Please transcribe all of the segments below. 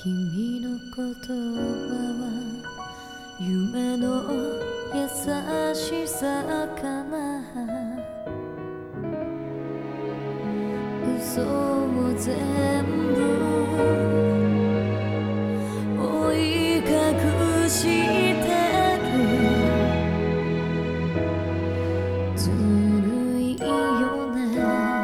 君の言葉は夢の優しさかな。嘘を全部覆い隠してる。ずるいよね。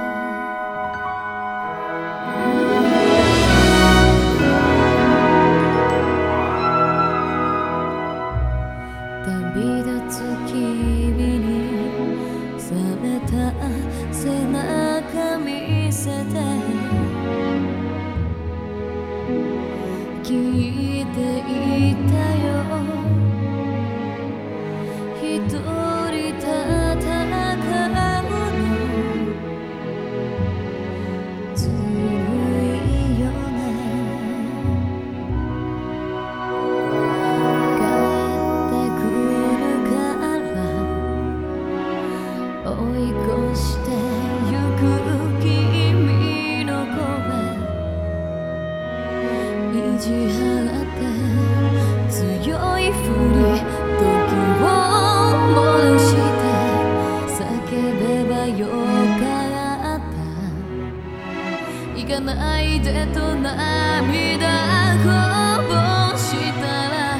旅立つ君に冷めた背中見せて聞いていたよ。一人戦うのずるいよね。帰ってくるから追い越してゆく君の声意地張って強いふり時を戻して叫べばよかった。行かないでと涙こぼしたら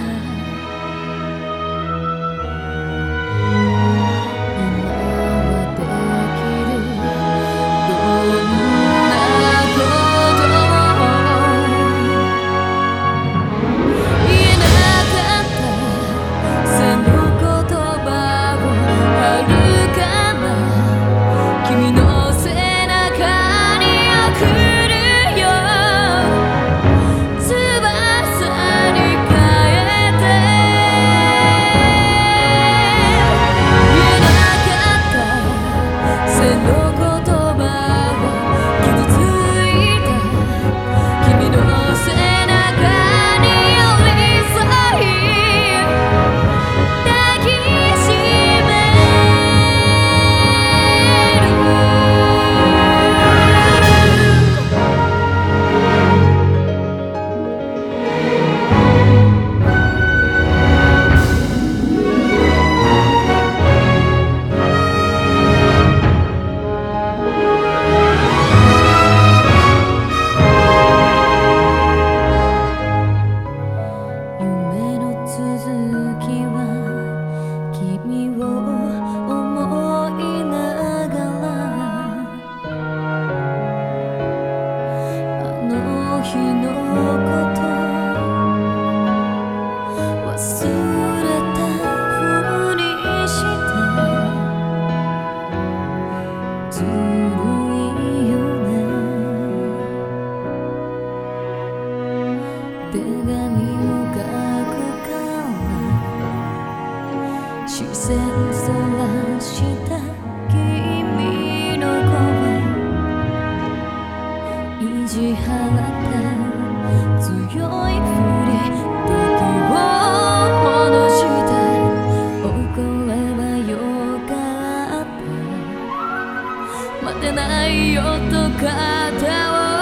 今はできる。どんなことも言えなかったその言葉を遥かな君の背中に送るよ。翼に変えて言えなかったその言葉を傷ついた君の背中に寄り添い抱きしめ夢の続きは君を思いながらあの日のこと忘れたふりしてずるいよね。手紙を書くから視線そらした君の声意地張って強いふり時を戻して怒ればよかった。待てないよと肩を